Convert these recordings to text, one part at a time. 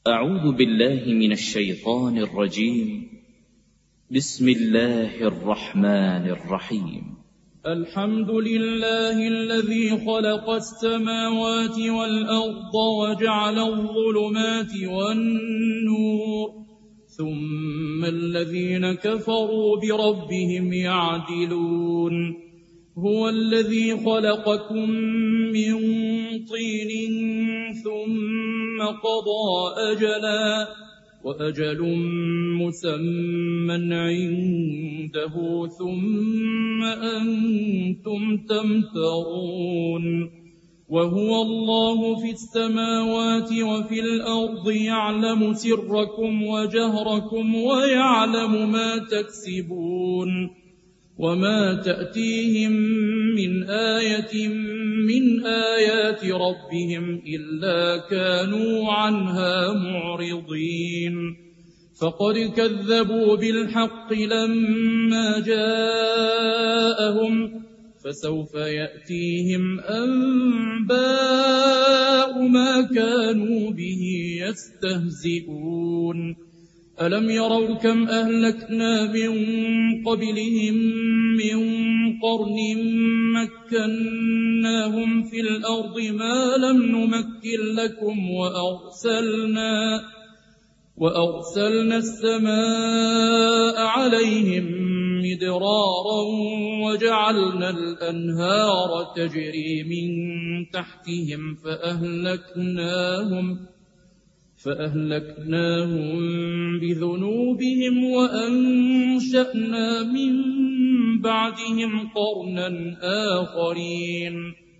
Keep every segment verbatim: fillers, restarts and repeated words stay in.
أعوذ بالله من الشيطان الرجيم. بسم الله الرحمن الرحيم. الحمد لله الذي خلق السماوات والأرض وجعل الظلمات والنور، ثم الذين كفروا بربهم يعدلون. هو الذي خلقكم من طين ثم قضى أجلا وأجل مسمى عنده ثم أنتم تمترون. وهو الله في السماوات وفي الأرض يعلم سركم وجهركم ويعلم ما تكسبون. وما تأتيهم من آية من آيات ربهم إلا كانوا عنها معرضين. فقد كذبوا بالحق لما جاءهم، فسوف يأتيهم أنباء ما كانوا به يستهزئون. ألم يروا كم أهلكنا من قبلهم من قرن مكناهم في الأرض ما لم نمكن لكم، وأرسلنا, وأرسلنا السماء عليهم مدرارا وجعلنا الأنهار تجري من تحتهم فأهلكناهم فأهلكناهم بذنوبهم وأنشأنا من بعدهم قرنا آخرين.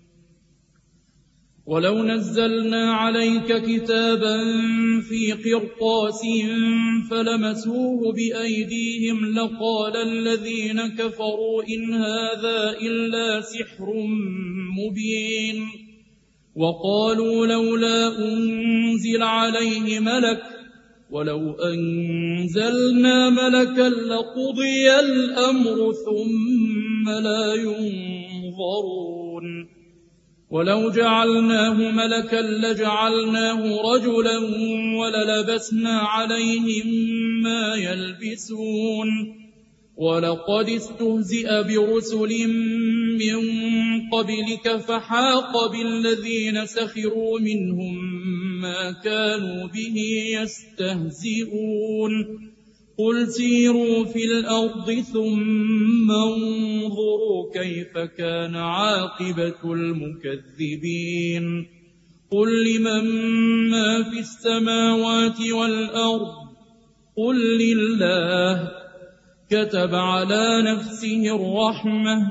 ولو نزلنا عليك كتابا في قرطاس فلمسوه بأيديهم لقال الذين كفروا إن هذا إلا سحر مبين. وقالوا لولا أنزل عليه ملك ولو أنزلنا ملكا لقضي الأمر ثم لا ينظرون. ولو جعلناه ملكا لجعلناه رجلا وللبسنا عليهم ما يلبسون. ولقد استهزئ برسل من قبلك فحاق بالذين سخروا منهم ما كانوا به يستهزئون. قل سيروا في الأرض ثم انظروا كيف كان عاقبة المكذبين. قل لمن ما في السماوات والأرض قل لله. كتب على نفسه الرحمة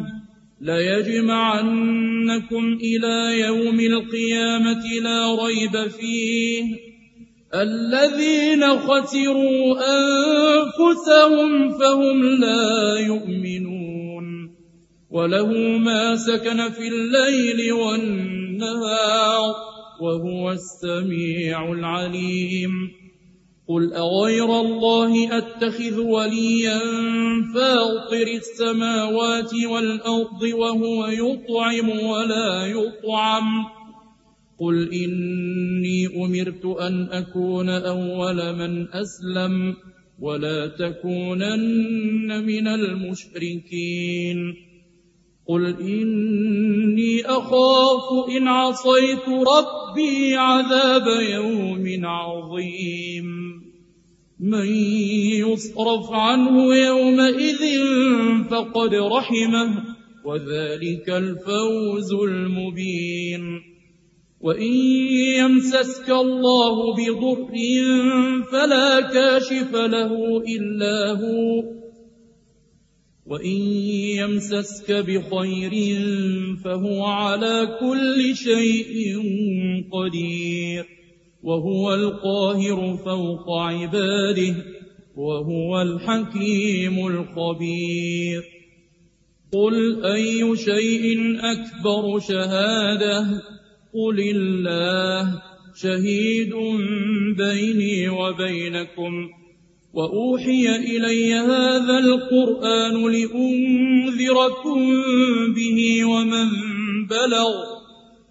ليجمعنكم إلى يوم القيامة لا ريب فيه. الذين خسروا أنفسهم فهم لا يؤمنون. وله ما سكن في الليل والنهار وهو السميع العليم. قل أغير الله أتخذ وليا فاطر السماوات والأرض وهو يطعم ولا يطعم. قل إني أمرت أن أكون أول من أسلم ولا تكونن من المشركين. قل إني أخاف إن عصيت ربي عذاب يوم عظيم. من يصرف عنه يومئذ فقد رحمه وذلك الفوز المبين. وإن يمسسك الله بضر فلا كاشف له إلا هو، وإن يمسسك بخير فهو على كل شيء قدير. وهو القاهر فوق عباده وهو الحكيم الخبير. قل أي شيء أكبر شهادة؟ قل الله شهيد بيني وبينكم. وأوحي إلي هذا القرآن لأنذركم به ومن بلغ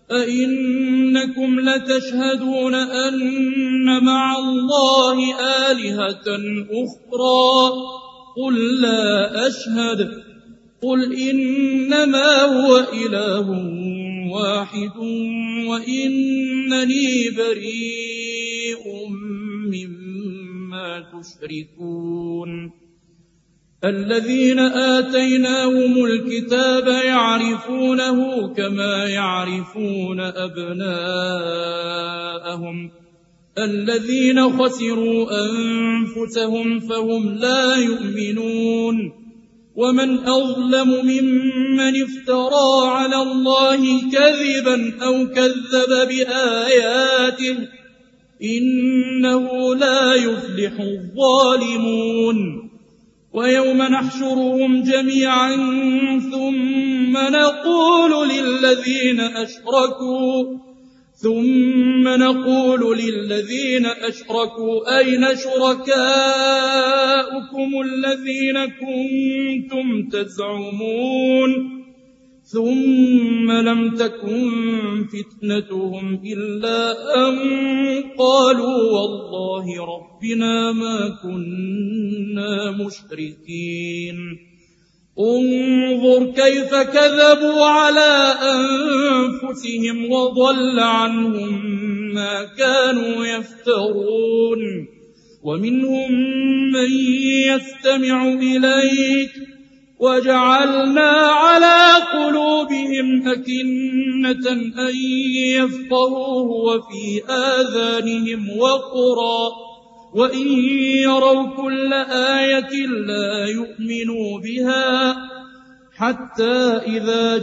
أئنكم لتشهدون أن مع الله آلهة أخرى قل لا أشهد قل إنما هو إله واحد وإنني بريء مما تشركون الذين آتيناهم الكتاب يعرفونه كما يعرفون أبناءهم الذين خسروا أنفسهم فهم لا يؤمنون ومن أظلم ممن افترى على الله كذبا أو كذب بآياته إنه لا يفلح الظالمون ويوم نحشرهم جميعا ثم نقول للذين أشركوا ثم نقول للذين أشركوا أين شركاؤكم الذين كنتم تزعمون ثم لم تكن فتنتهم إلا أن قالوا والله ربنا ما كنا مشركين انظر كيف كذبوا على أنفسهم وضل عنهم ما كانوا يفترون ومنهم من يستمع إليك وجعلنا على قلوبهم أكنة أن يفقهوه وفي آذانهم وقرا وإن يروا كل آية لا يؤمنوا بها حتى إذا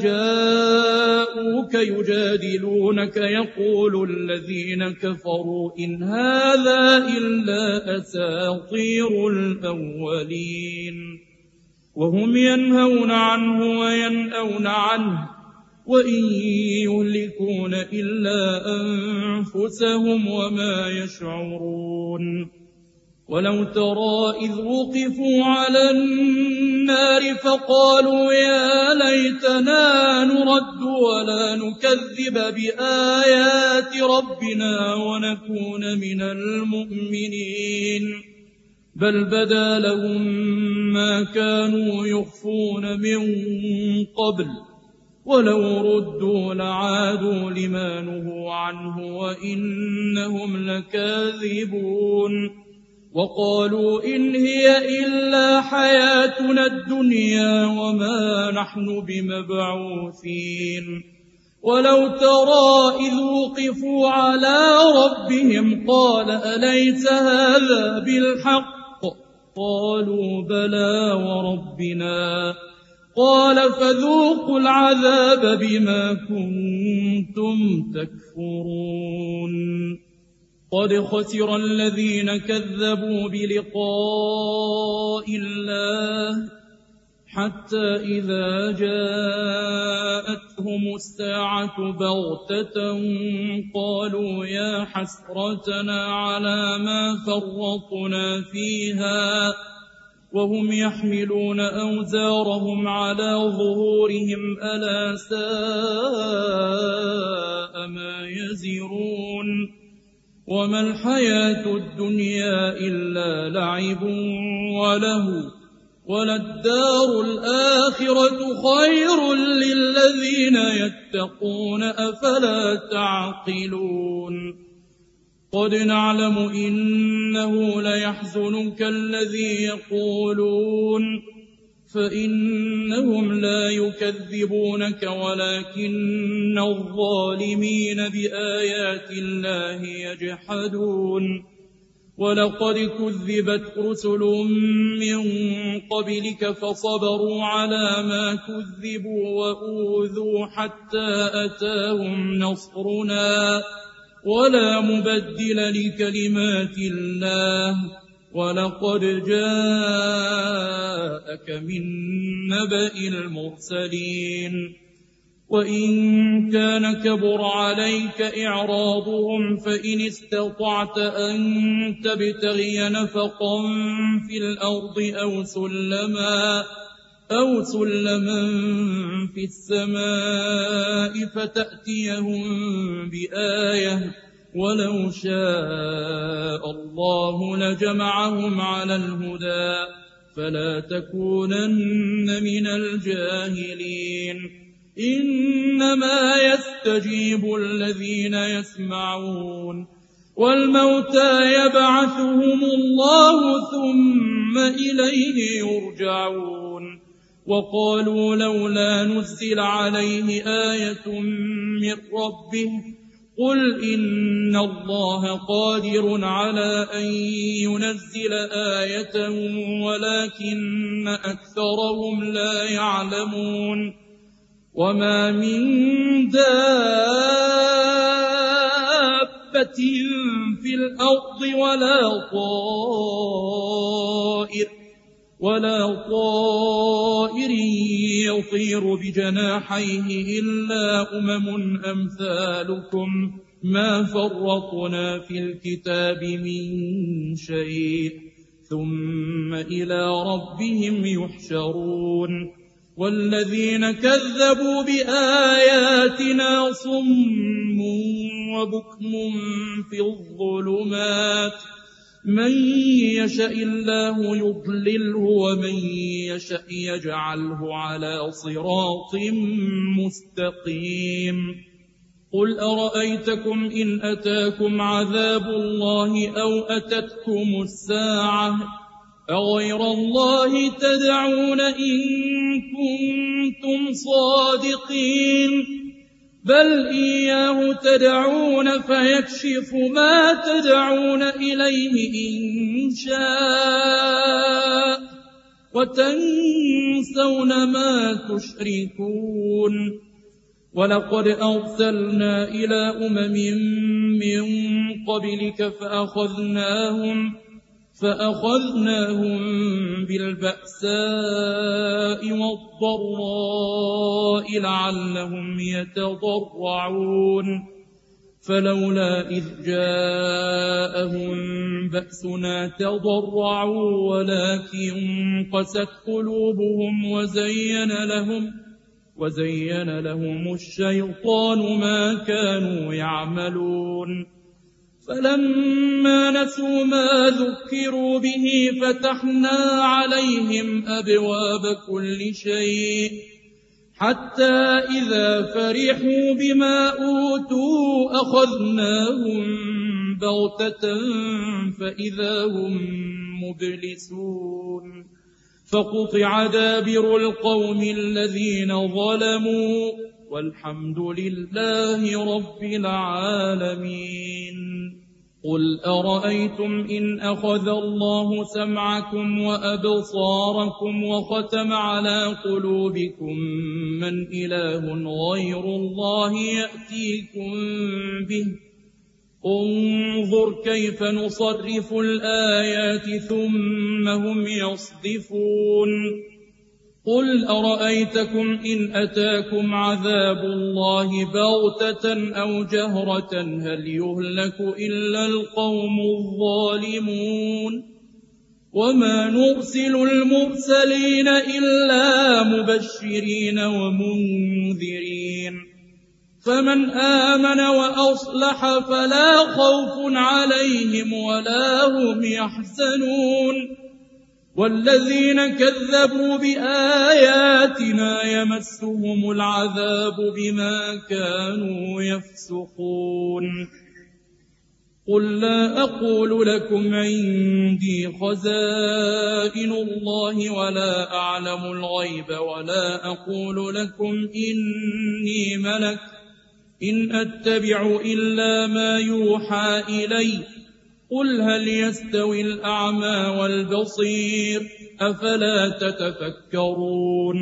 جاءوك يجادلونك يقول الذين كفروا إن هذا إلا أساطير الأولين وهم ينهون عنه وينأون عنه وإن يهلكون إلا أنفسهم وما يشعرون ولو ترى إذ وقفوا على النار فقالوا يا ليتنا نرد ولا نكذب بآيات ربنا ونكون من المؤمنين بل بدا لهم ما كانوا يخفون من قبل ولو ردوا لعادوا لما نهوا عنه وإنهم لكاذبون وقالوا إن هي إلا حياتنا الدنيا وما نحن بمبعوثين ولو ترى إذ وقفوا على ربهم قال أليس هذا بالحق قالوا بلى وربنا قال فذوقوا العذاب بما كنتم تكفرون قد خسر الذين كذبوا بلقاء الله حتى إذا جاءتهم الساعة بغتة قالوا يا حسرتنا على ما فرطنا فيها وهم يحملون أوزارهم على ظهورهم ألا ساء ما يزرون وما الحياة الدنيا إلا لعب وله وللدار الآخرة خير للذين يتقون أفلا تعقلون قد نعلم إنه ليحزنك الذي يقولون فإنهم لا يكذبونك ولكن الظالمين بآيات الله يجحدون ولقد كذبت رسل من قبلك فصبروا على ما كذبوا وأوذوا حتى أتاهم نصرنا ولا مبدل لكلمات الله ولقد جاءك من نبأ المرسلين وإن كان كبر عليك إعراضهم فإن استطعت أن تبتغي نفقا في الأرض أو سلما أو سلما في السماء فتأتيهم بآية ولو شاء الله لجمعهم على الهدى فلا تكونن من الجاهلين إنما يستجيب الذين يسمعون والموتى يبعثهم الله ثم إليه يرجعون وقالوا لولا نزل عليه آية من ربه قل إن الله قادر على أن ينزل آية ولكن أكثرهم لا يعلمون وما من دابة في الأرض ولا طائر ولا طائر يطير بجناحيه إلا أمم أمثالكم ما فرطنا في الكتاب من شيء ثم إلى ربهم يحشرون والذين كذبوا بآياتنا صم وبكم في الظلمات من يشاء الله يضلله ومن يشاء يجعله على صراط مستقيم قل أرأيتكم إن أتاكم عذاب الله أو أتتكم الساعة أغير الله تدعون إن كنتم صادقين بل إياه تدعون فيكشف ما تدعون إليه إن شاء وتنسون ما تشركون ولقد أرسلنا إلى أمم من قبلك فأخذناهم فأخذناهم بالبأساء والضراء لعلهم يتضرعون فلولا إذ جاءهم بأسنا تضرعوا ولكن قست قلوبهم وزين لهم وزين لهم الشيطان ما كانوا يعملون فلما نسوا ما ذكروا به فتحنا عليهم أبواب كل شيء حتى إذا فرحوا بما أوتوا أخذناهم بغتة فإذا هم مبلسون فقطع دابر القوم الذين ظلموا والحمد لله رب العالمين قل أرأيتم إن أخذ الله سمعكم وأبصاركم وختم على قلوبكم من إله غير الله يأتيكم به انظر كيف نصرف الآيات ثم هم يصدفون قل أرأيتكم إن أتاكم عذاب الله بغتة أو جهرة هل يهلك إلا القوم الظالمون وما نرسل المرسلين إلا مبشرين ومنذرين فمن آمن وأصلح فلا خوف عليهم ولا هم يحزنون والذين كذبوا بآياتنا يمسهم العذاب بما كانوا يفسقون قل لا أقول لكم عندي خزائن الله ولا أعلم الغيب ولا أقول لكم إني ملك إن أتبع إلا ما يوحى إلي قل هل يستوي الأعمى والبصير أفلا تتفكرون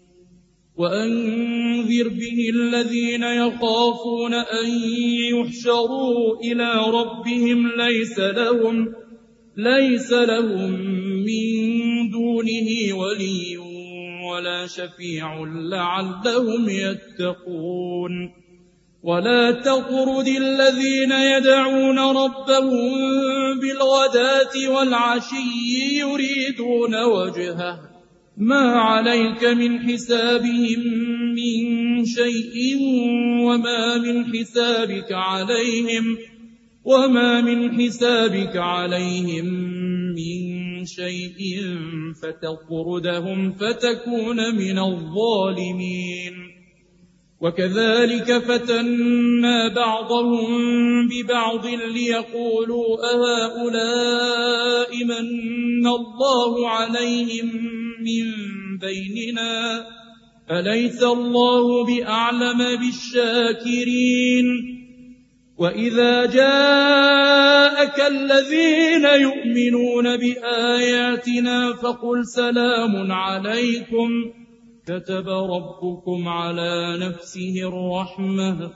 وأنذر به الذين يخافون أن يحشروا إلى ربهم ليس لهم ليس لهم من دونه ولي ولا شفيع لعلهم يتقون ولا تطرد الذين يدعون ربهم بالغداة والعشي يريدون وجهه ما عليك من حسابهم من شيء وما من حسابك عليهم وما من حسابك عليهم من شيء فتطردهم فتكون من الظالمين. وكذلك فتنا بعضهم ببعض ليقولوا أهؤلاء من الله عليهم من بيننا أليس الله بأعلم بالشاكرين. وإذا جاءك الذين يؤمنون بآياتنا فقل سلام عليكم كتب ربكم على نفسه الرحمة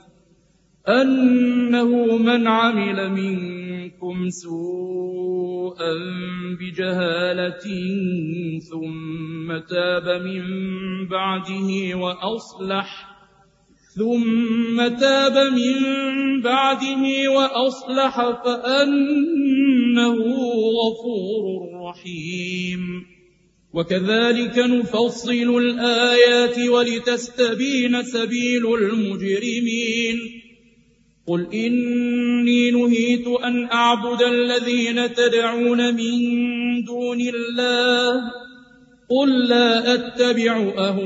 أنه من عمل منكم سوءا بجهالة ثم تاب من بعده وأصلح ثم تاب من بعده وأصلح فأنه غفور رحيم. وكذلك نفصل الآيات ولتستبين سبيل المجرمين. قل إني نهيت أن أعبد الذين تدعون من دون الله قل لا أتبع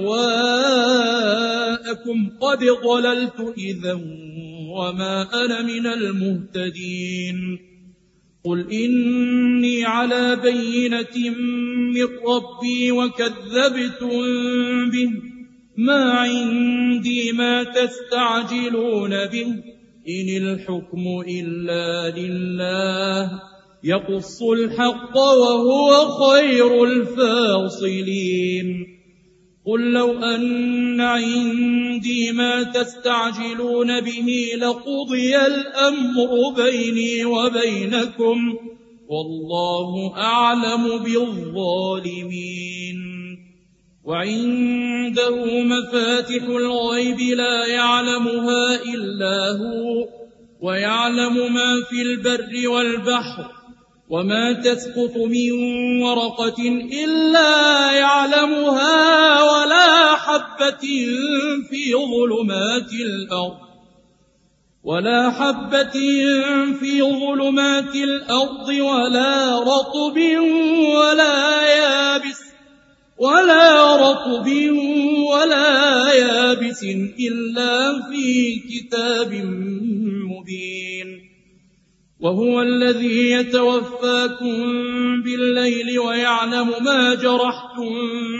أهواءكم قد ضللت إذا وما أنا من المهتدين. قل إني على بينة من ربي وكذبتم به ما عندي ما تستعجلون به إن الحكم إلا لله يقص الحق وهو خير الفاصلين. قل لو أن عندي ما تستعجلون به لقضي الأمر بيني وبينكم والله أعلم بالظالمين. وعنده مفاتح الغيب لا يعلمها إلا هو ويعلم ما في البر والبحر وما تسقط من ورقة إلا يعلمها ولا حبة في ظلمات الأرض ولا حبة في ظلمات الأرض ولا رطب ولا يابس ولا رطب ولا يابس إلا في كتاب مبين. وهو الذي يتوفاكم بالليل ويعلم ما جرحتم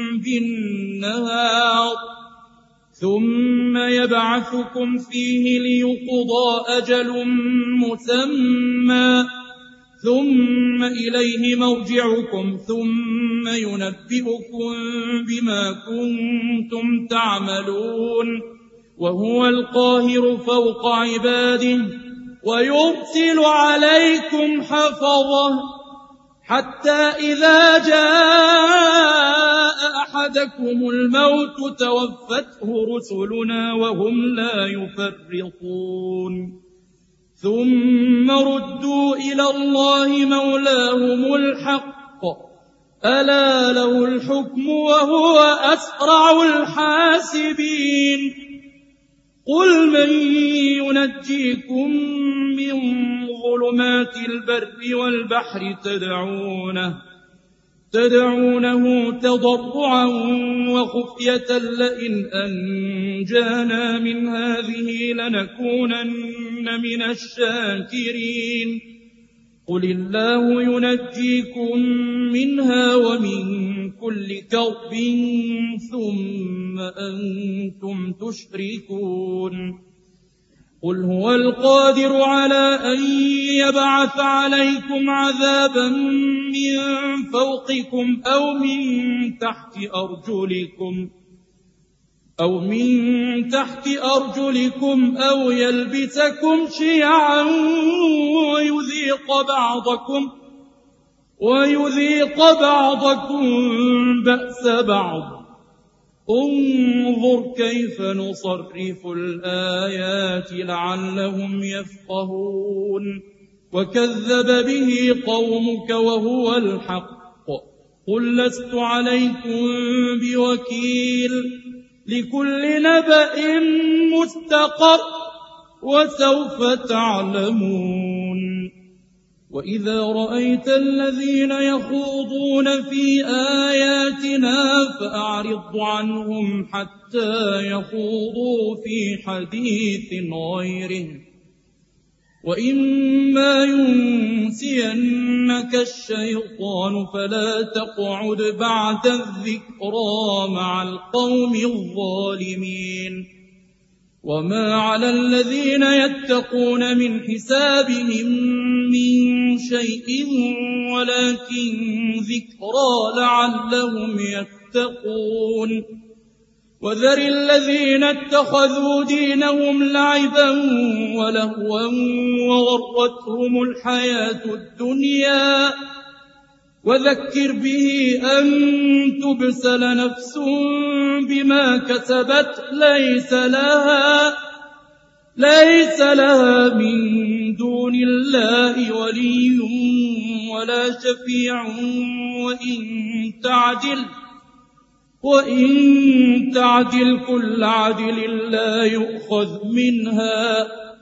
بالنهار ثم يبعثكم فيه ليقضى أجل مسمى ثم إليه مرجعكم ثم ينبئكم بما كنتم تعملون. وهو القاهر فوق عباده ويرسل عليكم حفظه حتى إذا جاء أحدكم الموت توفته رسلنا وهم لا يفرطون ثم ردوا إلى الله مولاهم الحق ألا له الحكم وهو أسرع الحاسبين. قل من ينجيكم من ظلمات البر والبحر تدعونه تدعونه تضرعا وخفية لئن أنجانا من هذه لنكونن من الشاكرين. قل الله ينجيكم منها ومن كل كرب ثم أنتم تشركون. قل هو القادر على أن يبعث عليكم عذابا من فوقكم أو من تحت أرجلكم أو من تحت أرجلكم أو يلبسكم شيعا ويذيق بعضكم ويذيق بعضكم بأس بعض. انظر كيف نصرف الآيات لعلهم يفقهون. وكذب به قومك وهو الحق قل لست عليكم بوكيل لكل نبأ مستقر وسوف تعلمون وإذا رأيت الذين يخوضون في آياتنا فأعرض عنهم حتى يخوضوا في حديث غيره وإما ينسينك الشيطان فلا تقعد بعد الذكرى مع القوم الظالمين وما على الذين يتقون من حسابهم من شيء ولكن ذكرى لعلهم يتقون وذر الذين اتخذوا دينهم لعبا ولهوا وغرتهم الحياة الدنيا وذكر به أن تبسل نفس بما كسبت ليس لها ليس لها من دون الله ولي ولا شفيع وإن تعدل وإن تعدل كل عدل لا يؤخذ منها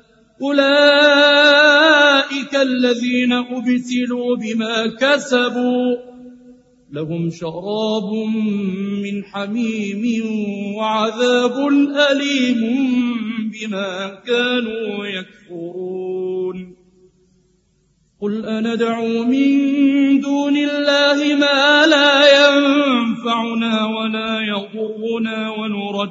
أولئك الذين أبسلوا بما كسبوا لهم شراب من حميم وعذاب أليم بما كانوا يكفرون قل أندعو من دون الله ما لا ينفعنا ولا يضرنا ونرد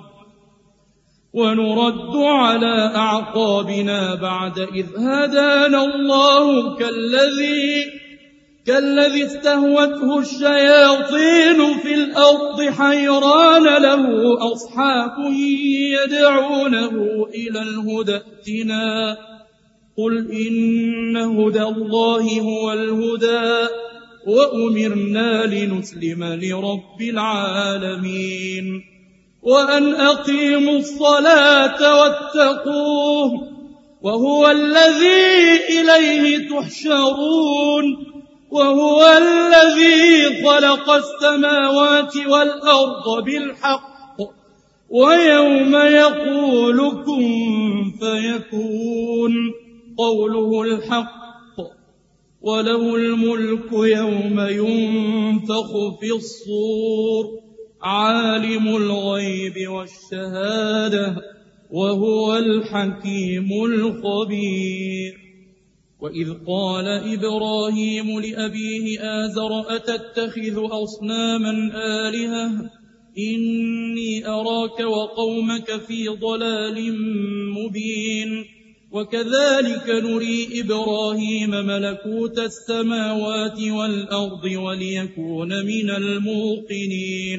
ونرد على أعقابنا بعد إذ هدانا الله كالذي كالذي استهوته الشياطين في الأرض حيران له أصحاب يدعونه إلى الهدى ائتنا قل إن هدى الله هو الهدى وأمرنا لنسلم لرب العالمين وأن أقيموا الصلاة واتقوه وهو الذي إليه تحشرون وهو الذي خلق السماوات والأرض بالحق ويوم يقول كن فيكون قوله الحق وله الملك يوم ينفخ في الصور عالم الغيب والشهادة وهو الحكيم الخبير وإذ قال إبراهيم لأبيه آزر أتتخذ أصناما آلهة إني أراك وقومك في ضلال مبين وكذلك نري إبراهيم ملكوت السماوات والأرض وليكون من الموقنين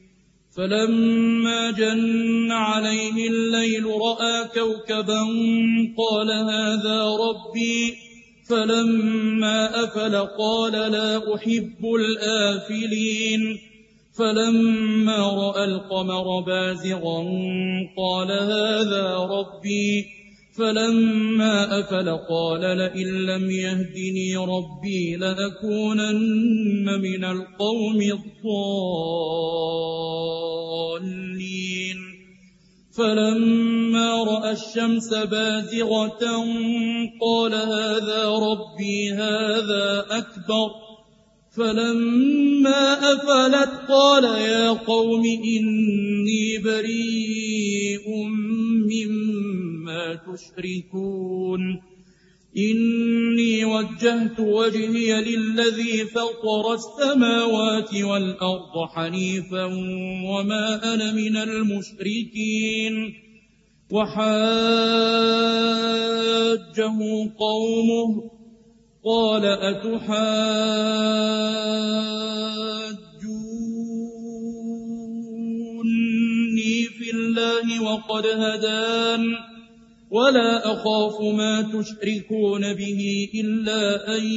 فلما جن عليه الليل رأى كوكبا قال هذا ربي فلما أفل قال لا أحب الآفلين فلما رأى القمر بازغا قال هذا ربي فلما أفل قال لئن لم يهدني ربي لأكونن من القوم الضالين فلما رأى الشمس بازغة قال هذا ربي هذا أكبر فلما أفلت قال يا قوم إني بريء مما تشركون إني وجهت وجهي للذي فطر السماوات والأرض حنيفا وما أنا من المشركين وحاجه قومه قال أتحاجوني في الله وقد هدان ولا أخاف ما تشركون به إلا أن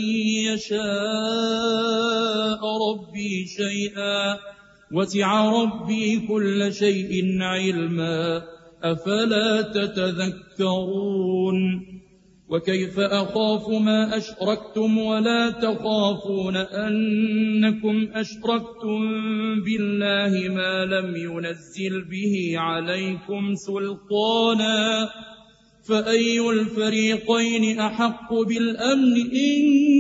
يشاء ربي شيئا وسع ربي كل شيء علما أفلا تتذكرون وكيف أخاف ما أشركتم ولا تخافون أنكم أشركتم بالله ما لم ينزل به عليكم سلطانا فأي الفريقين أحق بالأمن إن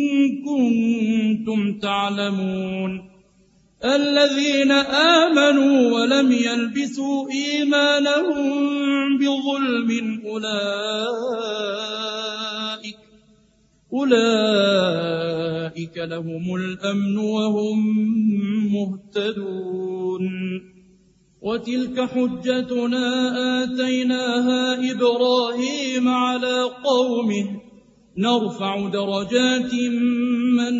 كنتم تعلمون الذين آمنوا ولم يلبسوا إيمانهم بظلم أولئك أولئك لهم الأمن وهم مهتدون وتلك حجتنا آتيناها إبراهيم على قومه نرفع درجات من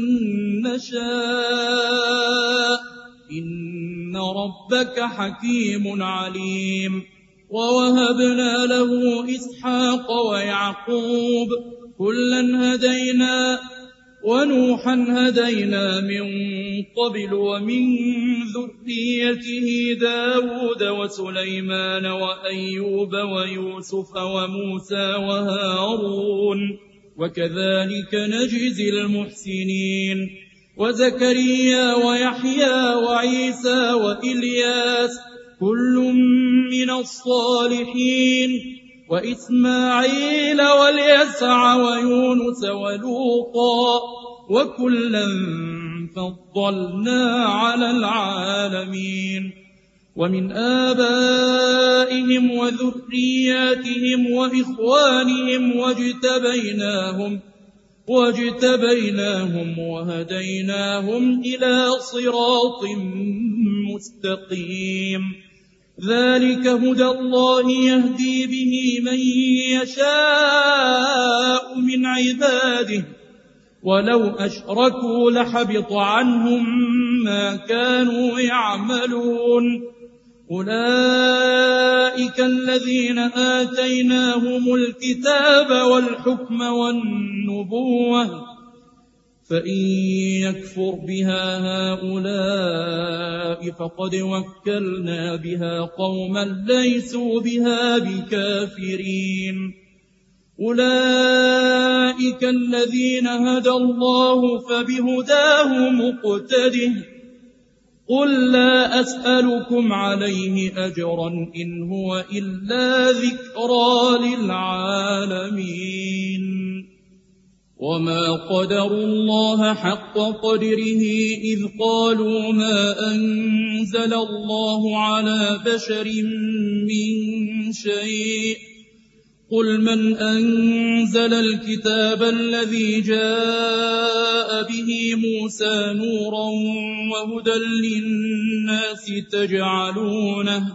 نشاء إن ربك حكيم عليم ووهبنا له إسحاق ويعقوب كلا هدينا ونوحا هدينا من قبل ومن ذريته داود وسليمان وأيوب ويوسف وموسى وهارون وكذلك نجزي المحسنين وزكريا ويحيى وعيسى وإلياس كل من الصالحين وإسماعيل واليسع ويونس ولوطا وكلا فضلنا على العالمين ومن آبائهم وذرياتهم وإخوانهم واجتبيناهم واجتبيناهم وهديناهم إلى صراط مستقيم ذلك هدى الله يهدي به من يشاء من عباده ولو أشركوا لحبط عنهم ما كانوا يعملون أولئك الذين آتيناهم الكتاب والحكم والنبوة فإن يكفر بها هؤلاء فقد وكلنا بها قوما ليسوا بها بكافرين أولئك الذين هدى الله فبهداه مقتده قل لا أسألكم عليه أجرا إن هو إلا ذكرى للعالمين وما قدروا الله حق قدره إذ قالوا ما أنزل الله على بشر من شيء قل من أنزل الكتاب الذي جاء به موسى نورا وهدى للناس تجعلونه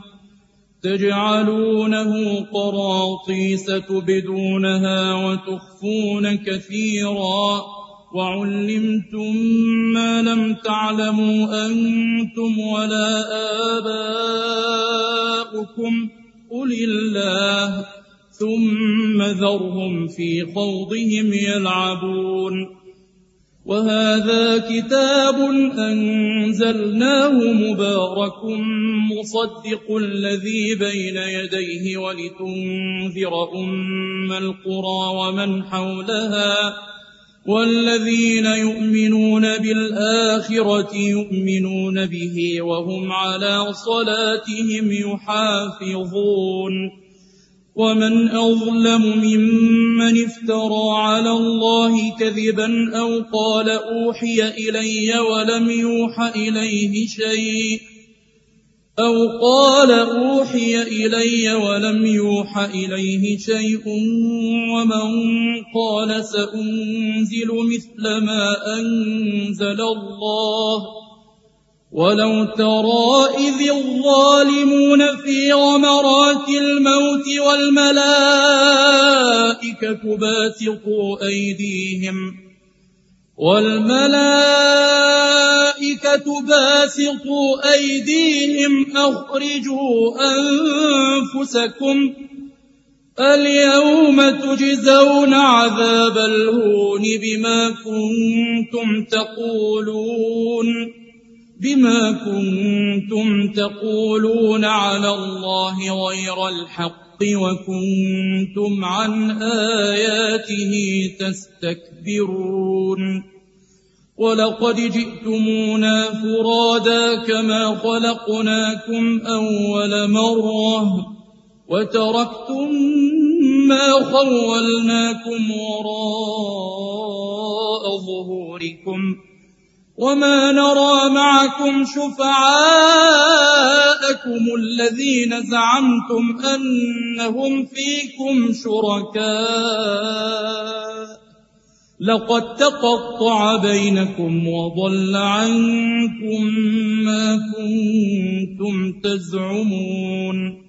تجعلونه قراطيس تبدونها وتخفون كثيرا وعلمتم ما لم تعلموا أنتم ولا آباؤكم قل الله ثم ذرهم في خوضهم يلعبون وهذا كتاب أنزلناه مبارك مصدق الذي بين يديه ولتنذر أم القرى ومن حولها والذين يؤمنون بالآخرة يؤمنون به وهم على صلاتهم يحافظون ومن أظلم ممن افترى على الله كذبا أو قال أوحي إلي ولم يوح إليه شيء أو قال أوحي إلي ولم يوح إليه شيء ومن قال سأنزل مثل ما أنزل الله ولو ترى إذ الظالمون في غمرات الموت والملائكة باسطوا أيديهم والملائكة باسطوا أيديهم أخرجوا أنفسكم اليوم تجزون عذاب الهون بما كنتم تقولون بما كنتم تقولون على الله غير الحق وكنتم عن آياته تستكبرون ولقد جئتمونا فرادا كما خلقناكم أول مرة وتركتم ما خولناكم وراء ظهوركم وما نرى معكم شفعاءكم الذين زعمتم أنهم فيكم شركاء لقد تقطع بينكم وضل عنكم ما كنتم تزعمون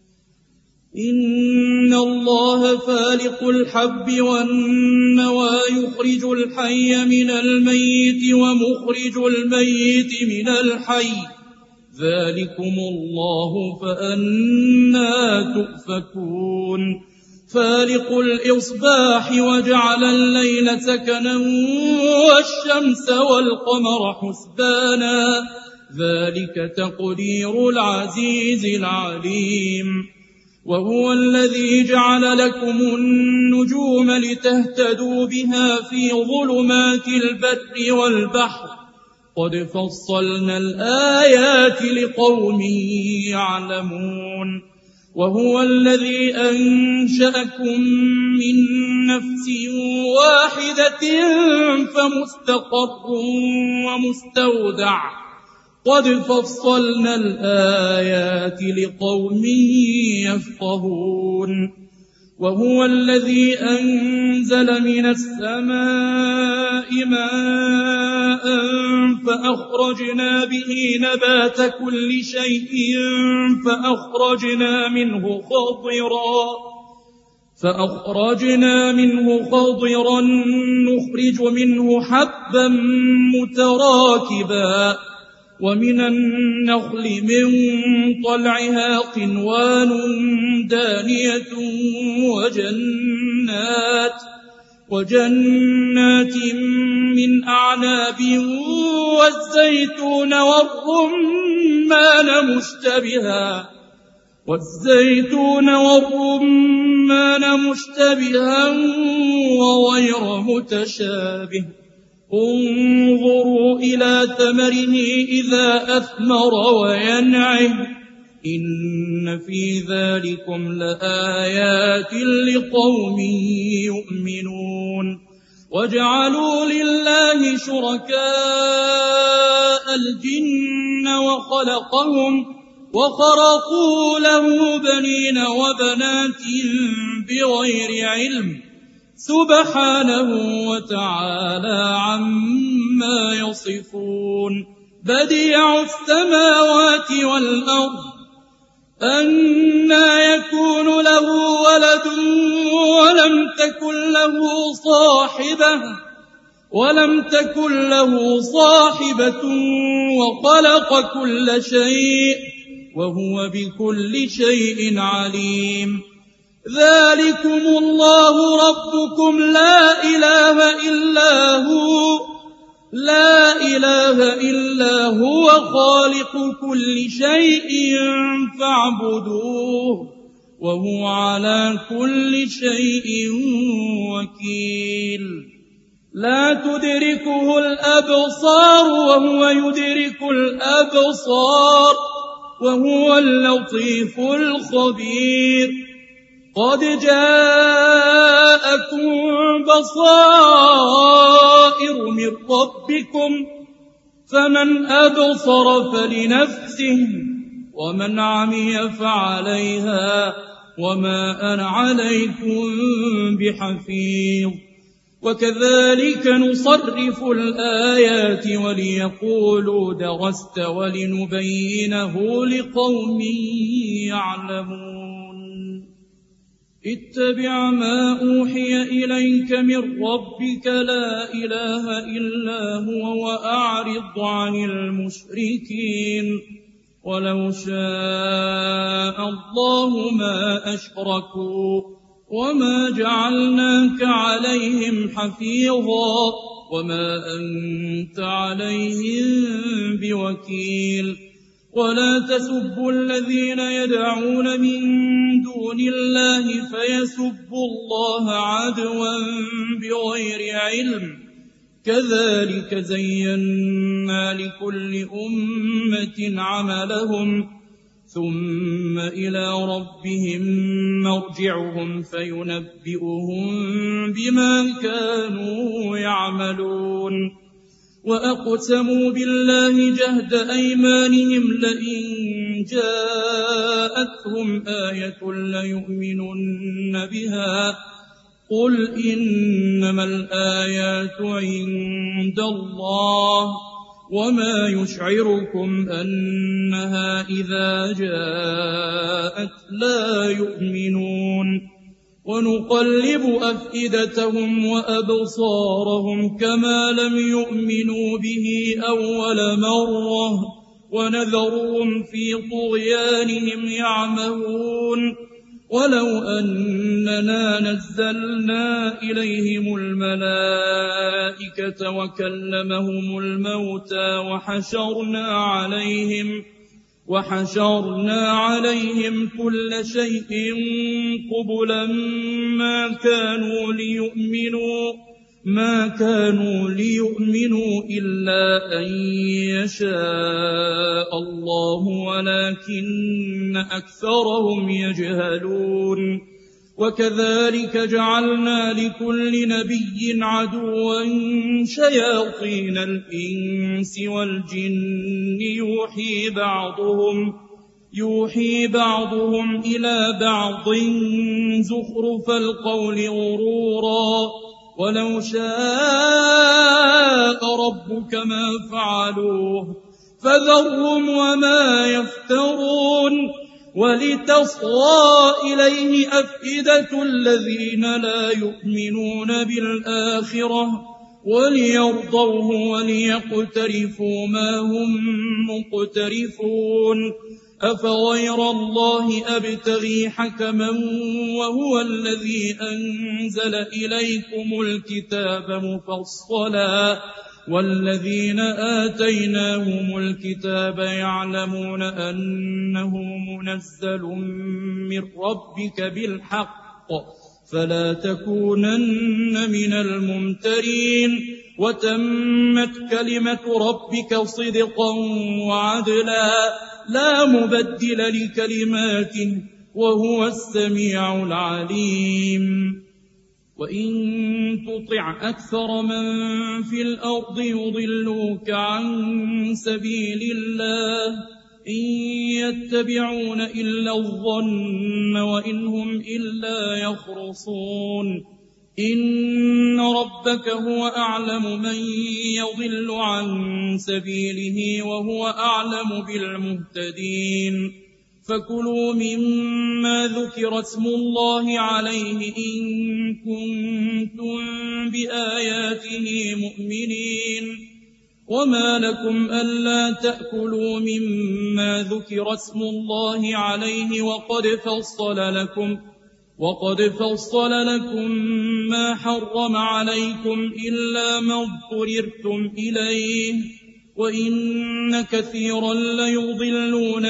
إن الله فالق الحب والنوى يخرج الحي من الميت ومخرج الميت من الحي ذلكم الله فأنى تؤفكون فالق الإصباح وجعل الليل سكنا والشمس والقمر حسبانا ذلك تقدير العزيز العليم وهو الذي جعل لكم النجوم لتهتدوا بها في ظلمات البر والبحر قد فصلنا الآيات لقوم يعلمون وهو الذي أنشأكم من نفس واحدة فمستقر ومستودع قد فصلنا الآيات لقوم يفقهون وهو الذي أنزل من السماء ماء فأخرجنا به نبات كل شيء فأخرجنا منه خضرا فأخرجنا منه خضرا نخرج منه حبا متراكبا ومن النخل من طلعها قنوان دانية وجنات وجنات من أعناب والزيتون والرمان مشتبها والزيتون والرمان مشتبها وغير متشابه انظروا إلى ثمره إذا أثمر وينعم إن في ذلكم لآيات لقوم يؤمنون وجعلوا لله شركاء الجن وخلقهم وخرقوا له بنين وبنات بغير علم سبحانه وتعالى عما يصفون بديع السماوات والأرض أنى يكون له ولد ولم تكن له صاحبة ولم تكن له صاحبة وخلق كل شيء وهو بكل شيء عليم ذلكم الله ربكم لا إله إلا هو لا إله إلا هو خالق كل شيء فاعبدوه وهو على كل شيء وكيل لا تدركه الأبصار وهو يدرك الأبصار وهو اللطيف الخبير قد جاءكم بصائر من ربكم فمن أبصر فلنفسه ومن عمي فعليها وما أنا عليكم بحفيظ وكذلك نصرف الآيات وليقولوا درست ولنبينه لقوم يعلمون اتبع ما أوحي إليك من ربك لا إله إلا هو وأعرض عن المشركين ولو شاء الله ما أشركوا وما جعلناك عليهم حفيظا وما أنت عليهم بوكيل ولا تسبوا الذين يدعون من دون الله فيسبوا الله عدوا بغير علم كذلك زينا لكل أمة عملهم ثم إلى ربهم مرجعهم فينبئهم بما كانوا يعملون وأقسموا بالله جهد أيمانهم لئن جاءتهم آية ليؤمنن بها قل إنما الآيات عند الله وما يشعركم أنها إذا جاءت لا يؤمنون ونقلب أفئدتهم وأبصارهم كما لم يؤمنوا به أول مرة ونذرهم في طغيانهم يعمهون ولو أننا نزلنا إليهم الملائكة وكلمهم الموتى وحشرنا عليهم وحشرنا عليهم كل شيء قبلا ما كانوا ليؤمنوا ما كانوا ليؤمنوا إلا أن يشاء الله ولكن أكثرهم يجهلون وكذلك جعلنا لكل نبي عدوا شياطين الإنس والجن يوحي بعضهم يوحي بعضهم إلى بعض زخرف القول غرورا ولو شاء ربك ما فعلوه فذرهم وما يفترون ولتصغى إليه أفئدة الذين لا يؤمنون بالآخرة وليرضوه وليقترفوا ما هم مقترفون أفغير الله أبتغي حكما وهو الذي أنزل إليكم الكتاب مفصلا والذين آتيناهم الكتاب يعلمون أنه منزل من ربك بالحق فلا تكونن من الممترين وتمت كلمة ربك صدقا وعدلا لا مبدل لكلماته وهو السميع العليم وإن تطع أكثر من في الأرض يضلوك عن سبيل الله إن يتبعون إلا الظن وإن هم إلا يخرصون إن ربك هو أعلم من يضل عن سبيله وهو أعلم بالمهتدين فكلوا مما ذكر اسم الله عليه إن كنتم بآياته مؤمنين وما لكم ألا تأكلوا مما ذكر اسم الله عليه وقد فصل لكم وقد فصل لكم ما حرم عليكم إلا ما اضطررتم إليه وإن كثيرا ليضلون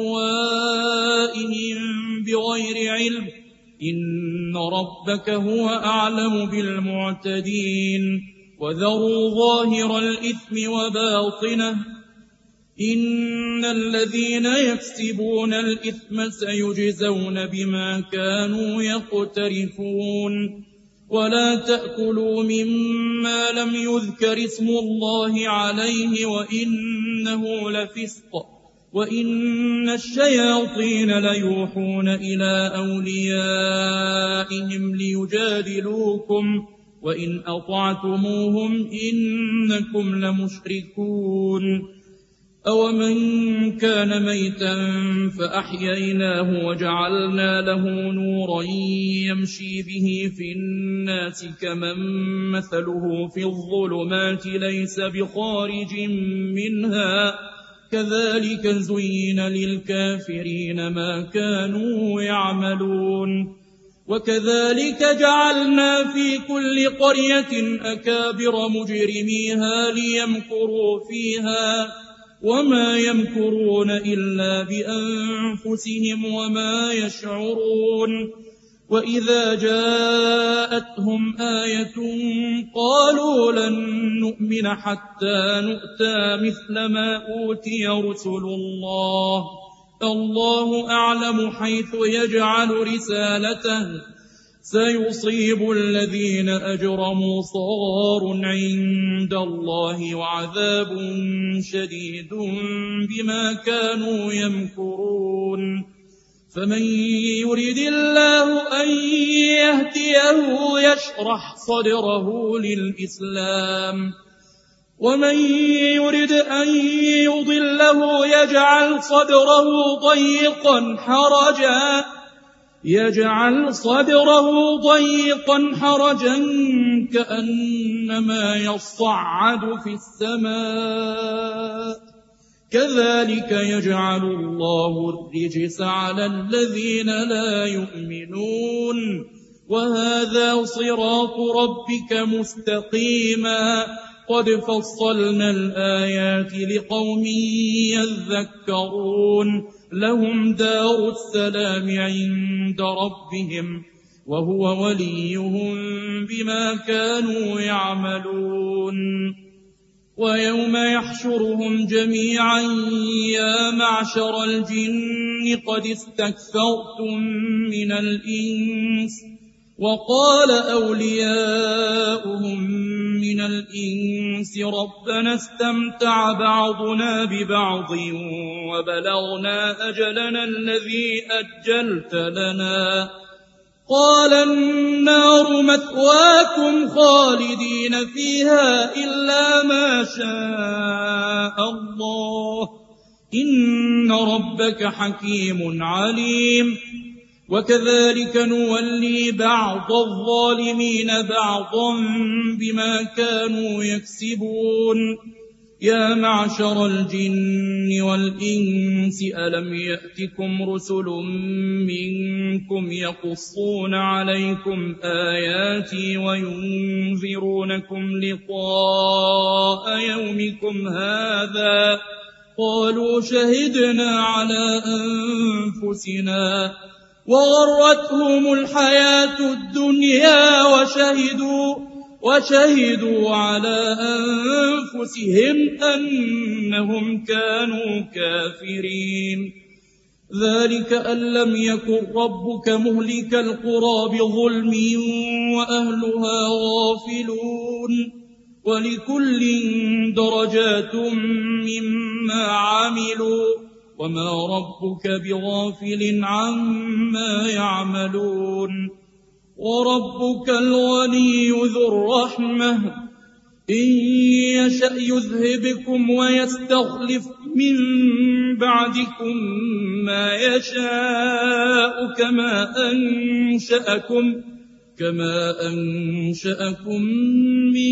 بأهوائهم بغير علم إن ربك هو أعلم بالمعتدين وذروا ظاهر الإثم وباطنه إن الذين يكسبون الإثم سيجزون بما كانوا يقترفون ولا تأكلوا مما لم يذكر اسم الله عليه وإنه لفسق وإن الشياطين ليوحون إلى أوليائهم ليجادلوكم وإن أطعتموهم إنكم لمشركون أومن كان ميتا فأحييناه وجعلنا له نورا يمشي به في الناس كمن مثله في الظلمات ليس بخارج منها كذلك زين للكافرين ما كانوا يعملون وكذلك جعلنا في كل قرية أكابر مجرميها ليمكروا فيها وما يمكرون إلا بأنفسهم وما يشعرون وإذا جاءتهم آية قالوا لن نؤمن حتى نؤتى مثل ما أوتي رسل الله الله أعلم حيث يجعل رسالته سيصيب الذين أجرموا صغار عند الله وعذاب شديد بما كانوا يمكرون فمن يرد الله أن يهديه يشرح صدره للإسلام ومن يرد أن يضله يجعل صدره ضيقا حرجا يجعل صدره ضيقا حرجا كأنما يصعد في السماء كذلك يجعل الله الرجس على الذين لا يؤمنون وهذا صراط ربك مستقيما قد فصلنا الآيات لقوم يذكرون لهم دار السلام عند ربهم وهو وليهم بما كانوا يعملون ويوم يحشرهم جميعا يا معشر الجن قد استكثرتم من الإنس وقال أولياؤهم من الإنس ربنا استمتع بعضنا ببعض وبلغنا أجلنا الذي أجلت لنا قال النار مثواكم خالدين فيها إلا ما شاء الله إن ربك حكيم عليم وكذلك نولي بعض الظالمين بعضا بما كانوا يكسبون يا معشر الجن والإنس ألم يأتكم رسل منكم يقصون عليكم آياتي وينذرونكم لقاء يومكم هذا قالوا شهدنا على أنفسنا وغرتهم الحياة الدنيا وشهدوا وشهدوا على أنفسهم أنهم كانوا كافرين ذلك أن لم يكن ربك مهلك القرى بظلم وأهلها غافلون ولكل درجات مما عملوا وما ربك بغافل عما يعملون وربك الغني ذو الرحمة إن يشأ يذهبكم ويستخلف من بعدكم ما يشاء كما أنشأكم كما أنشأكم من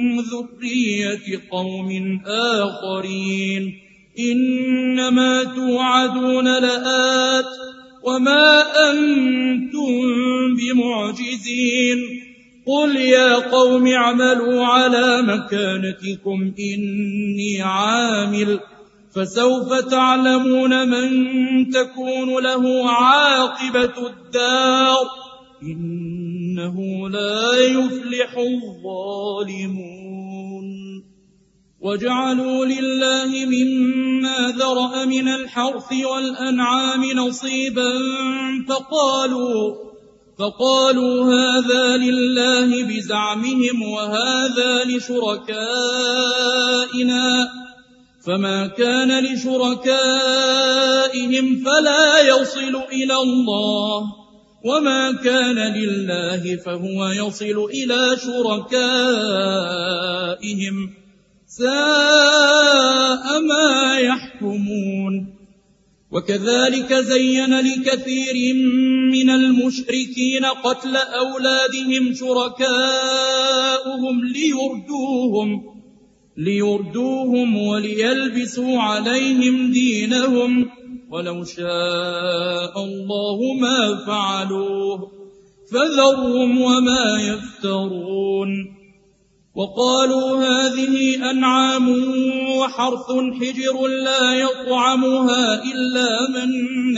ذرية قوم آخرين إنما توعدون لآت وما أنتم بمعجزين قل يا قوم اعملوا على مكانتكم إني عامل فسوف تعلمون من تكون له عاقبة الدار إنه لا يفلح الظالمون وجعلوا لله مما ذرأ من الحرث والأنعام نصيبا فقالوا فقالوا هذا لله بزعمهم وهذا لشركائنا فما كان لشركائهم فلا يصل إلى الله وما كان لله فهو يصل إلى شركائهم ساء ما يحكمون وكذلك زين لكثير من المشركين قتل أولادهم شركاؤهم ليردوهم ليردوهم وليلبسوا عليهم دينهم ولو شاء الله ما فعلوه فذرهم وما يفترون وقالوا هذه أنعام وحرث حجر لا يطعمها إلا من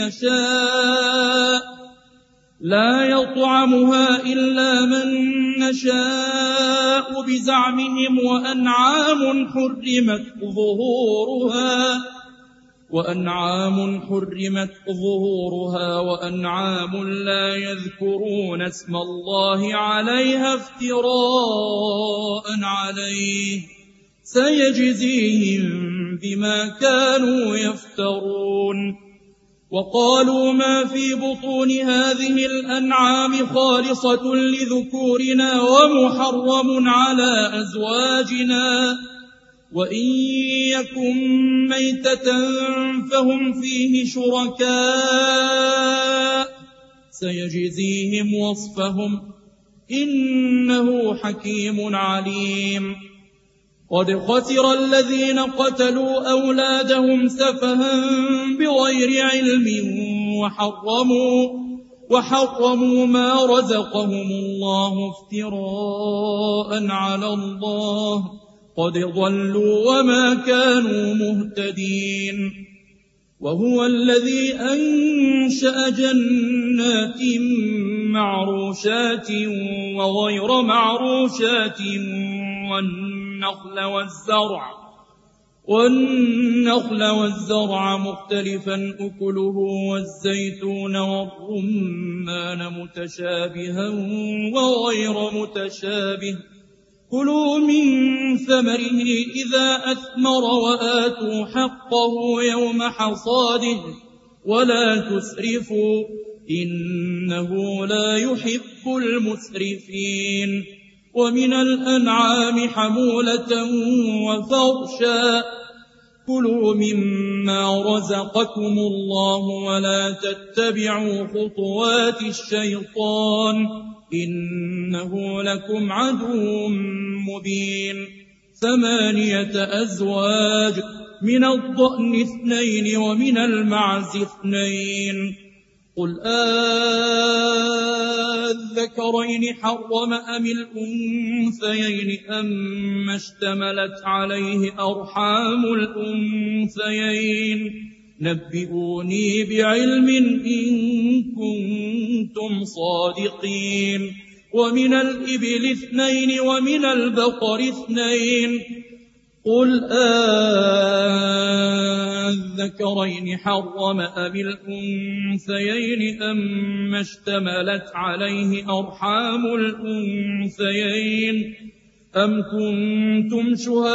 نشاء لا يطعمها إلا من نشاء بزعمهم وأنعام حرمت ظهورها وأنعام حرمت ظهورها وأنعام لا يذكرون اسم الله عليها افتراء عليه سيجزيهم بما كانوا يفترون. وقالوا ما في بطون هذه الأنعام خالصة لذكورنا ومحرم على أزواجنا وإن يكن ميتة فهم فيه شركاء سيجزيهم وصفهم إنه حكيم عليم. قد خسر الذين قتلوا أولادهم سفها بغير علم وحرموا, وحرموا ما رزقهم الله افتراء على الله قد ضلوا وما كانوا مهتدين. وهو الذي أنشأ جنات معروشات وغير معروشات والنخل والزرع والنخل والزرع مختلفا أكله والزيتون والرمان متشابها وغير متشابه كلوا من ثمره إذا أثمر وآتوا حقه يوم حصاده ولا تسرفوا إنه لا يحب المسرفين. ومن الأنعام حمولة وفرشا كلوا مما رزقكم الله ولا تتبعوا خطوات الشيطان إنه لكم عدو مبين. ثمانية أزواج من الضأن اثنين ومن المعز اثنين قل أذكرين حرم أم الأنثيين أم اشتملت عليه أرحام الأنثيين نبئوني بعلم إن كنتم صادقين. ومن الإبل اثنين ومن البقر اثنين قل أذكرين حرم أم الأنثيين أم اشتملت عليه أرحام الأنثيين أم كنتم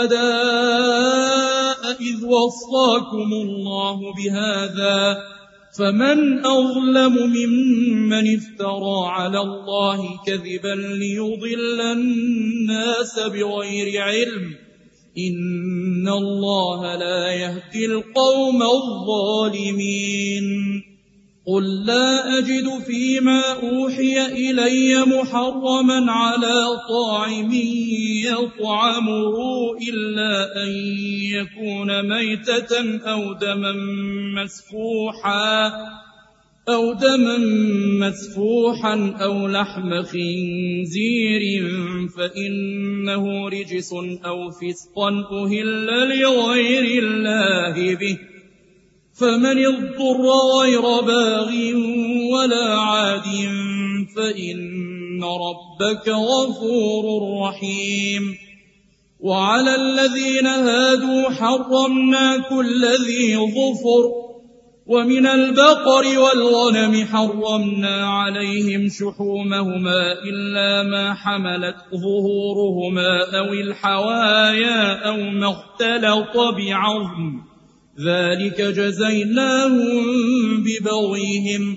شهداء إذ وصاكم الله بهذا فمن أظلم ممن افترى على الله كذبا ليضل الناس بغير علم إن الله لا يهدي القوم الظالمين. قل لا أجد فيما أوحي إلي محرما على طاعم يطعمه إلا أن يكون ميتة أو دما مسفوحا أو دما مسفوحا أو لحم خنزير فإنه رجس أو فسقا أهل لغير الله به فمن اضطر غير باغ ولا عاد فإن ربك غفور رحيم. وعلى الذين هادوا حرمنا كل ذي ظفر ومن البقر والغنم حرمنا عليهم شحومهما إلا ما حملت ظهورهما أو الحوايا أو ما اختلط بعظم ذلك جزيناهم ببغيهم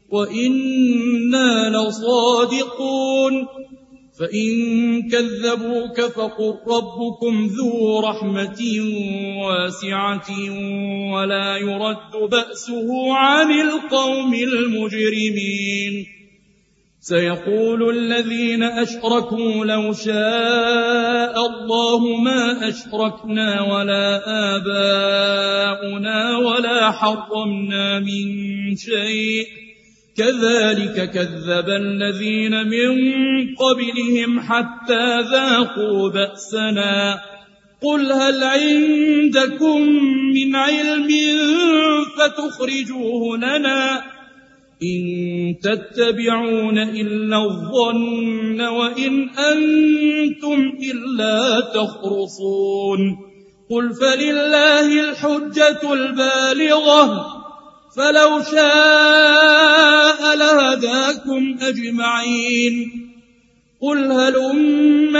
وإنا لصادقون. فإن كذبوك فقل ربكم ذو رحمة واسعة ولا يرد بأسه عن القوم المجرمين. سيقول الذين أشركوا لو شاء الله ما أشركنا ولا آباؤنا ولا حرمنا من شيء كذلك كذب الذين من قبلهم حتى ذاقوا بأسنا قل هل عندكم من علم فتخرجوه لنا إن تتبعون إلا الظن وإن أنتم إلا تخرصون قل فلله الحجة البالغة فلو شاء لهداكم أجمعين قل هلم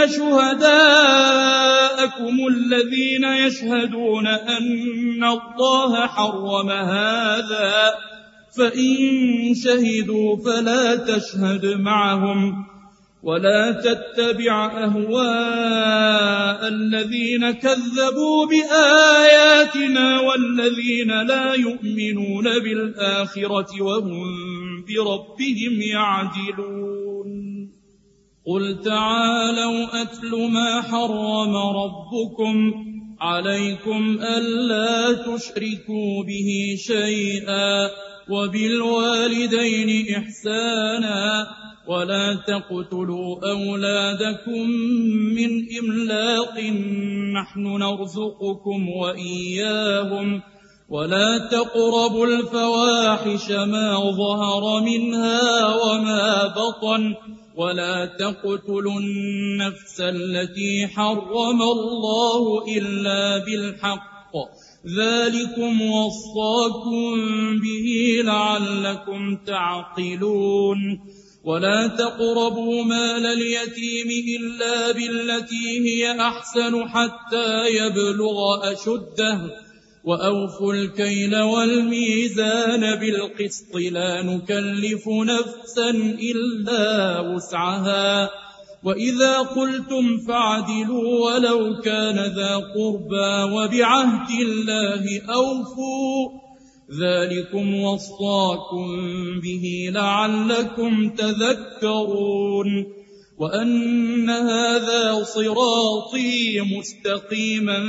شهداءكم الذين يشهدون أن الله حرم هذا فإن شهدوا فلا تشهد معهم ولا تتبع أهواء الذين كذبوا بآياتنا والذين لا يؤمنون بالآخرة وهم بربهم يعدلون قل تعالوا أتل ما حرم ربكم عليكم ألا تشركوا به شيئا وبالوالدين إحسانا ولا تقتلوا أولادكم من إملاق نحن نرزقكم وإياهم ولا تقربوا الفواحش ما ظهر منها وما بطن ولا تقتلوا النفس التي حرم الله إلا بالحق ذلكم وصاكم به لعلكم تعقلون ولا تقربوا مال اليتيم إلا بالتي هي أحسن حتى يبلغ أشده وأوفوا الكيل والميزان بالقسط لا نكلف نفسا إلا وسعها وإذا قلتم فاعدلوا ولو كان ذا قربى وبعهد الله أوفوا ذلكم وصاكم به لعلكم تذكرون وأن هذا صراطي مستقيما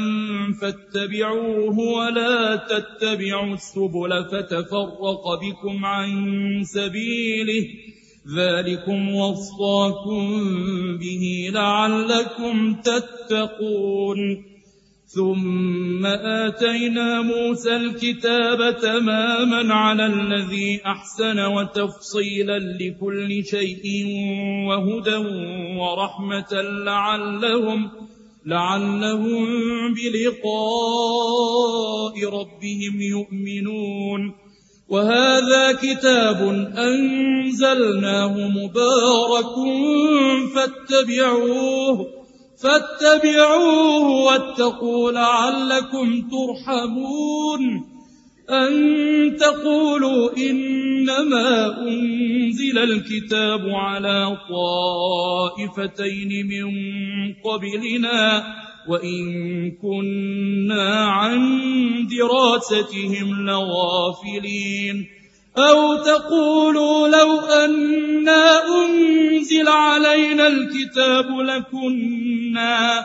فاتبعوه ولا تتبعوا السبل فتفرق بكم عن سبيله ذلكم وصاكم به لعلكم تتقون ثم آتينا موسى الكتاب تماما على الذي أحسن وتفصيلا لكل شيء وهدى ورحمة لعلهم, لعلهم بلقاء ربهم يؤمنون وهذا كتاب أنزلناه مبارك فاتبعوه فاتبعوه واتقوا لعلكم ترحمون أن تقولوا إنما أنزل الكتاب على طائفتين من قبلنا وإن كنا عن دراستهم لغافلين أو تقولوا لو أنا أنزل علينا الكتاب لكنا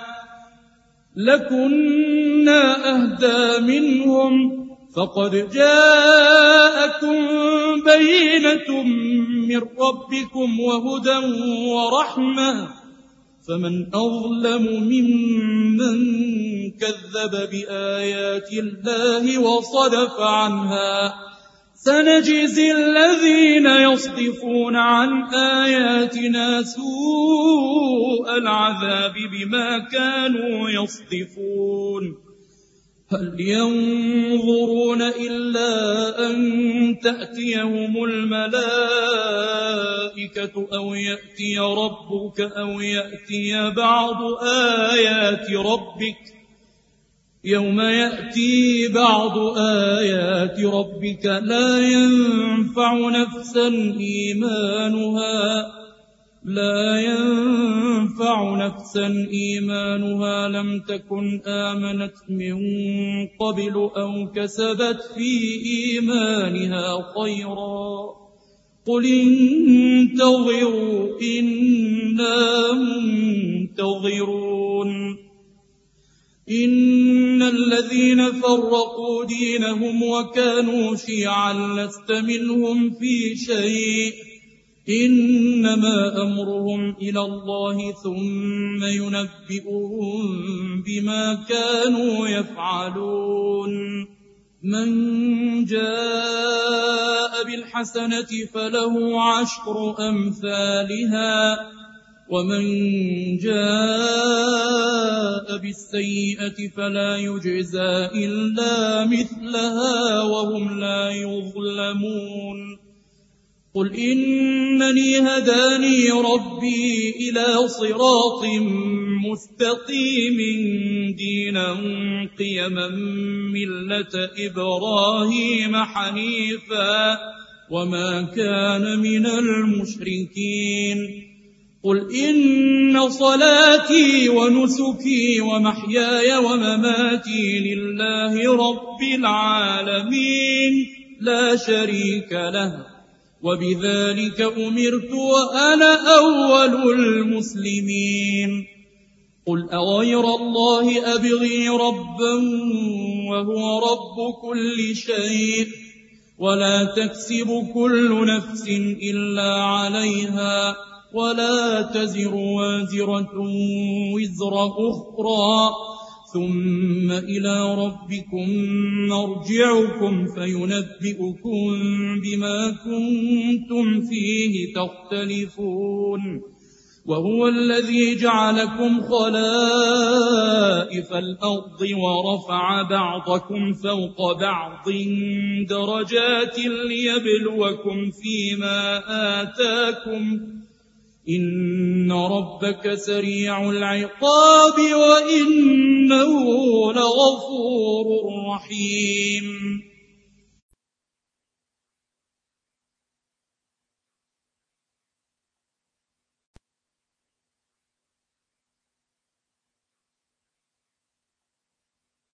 لكنا أهدى منهم فقد جاءكم بينة من ربكم وهدى ورحمة فمن أظلم ممن كذب بآيات الله وصدف عنها سنجزي الذين يصدفون عن آياتنا سوء العذاب بما كانوا يصدفون هل ينظرون إلا أن تأتيهم الملائكة أو يأتي ربك أو يأتي بعض آيات ربك يوم يأتي بعض آيات ربك لا ينفع نفسا إيمانها لا ينفع نفسا إيمانها لم تكن آمنت من قبل أو كسبت في إيمانها خيرا قل انتظروا إنا منتظرون إن الذين فرقوا دينهم وكانوا شيعا لست منهم في شيء إنما أمرهم إلى الله ثم ينبئهم بما كانوا يفعلون من جاء بالحسنة فله عشر أمثالها ومن جاء بالسيئة فلا يجزى إلا مثلها وهم لا يظلمون قل إنني هداني ربي إلى صراط مستقيم دينا قيما ملة إبراهيم حنيفا وما كان من المشركين قل إن صلاتي ونسكي ومحياي ومماتي لله رب العالمين لا شريك له وبذلك أمرت وأنا أول المسلمين قل أغير الله أبغي ربا وهو رب كل شيء ولا تكسب كل نفس إلا عليها ولا تزر وازرة وزر أخرى ثم إلى ربكم مرجعكم فينبئكم بما كنتم فيه تختلفون وهو الذي جعلكم خلائف الأرض ورفع بعضكم فوق بعض درجات ليبلوكم فيما آتاكم إن ربك سريع العقاب وإنه لغفور رحيم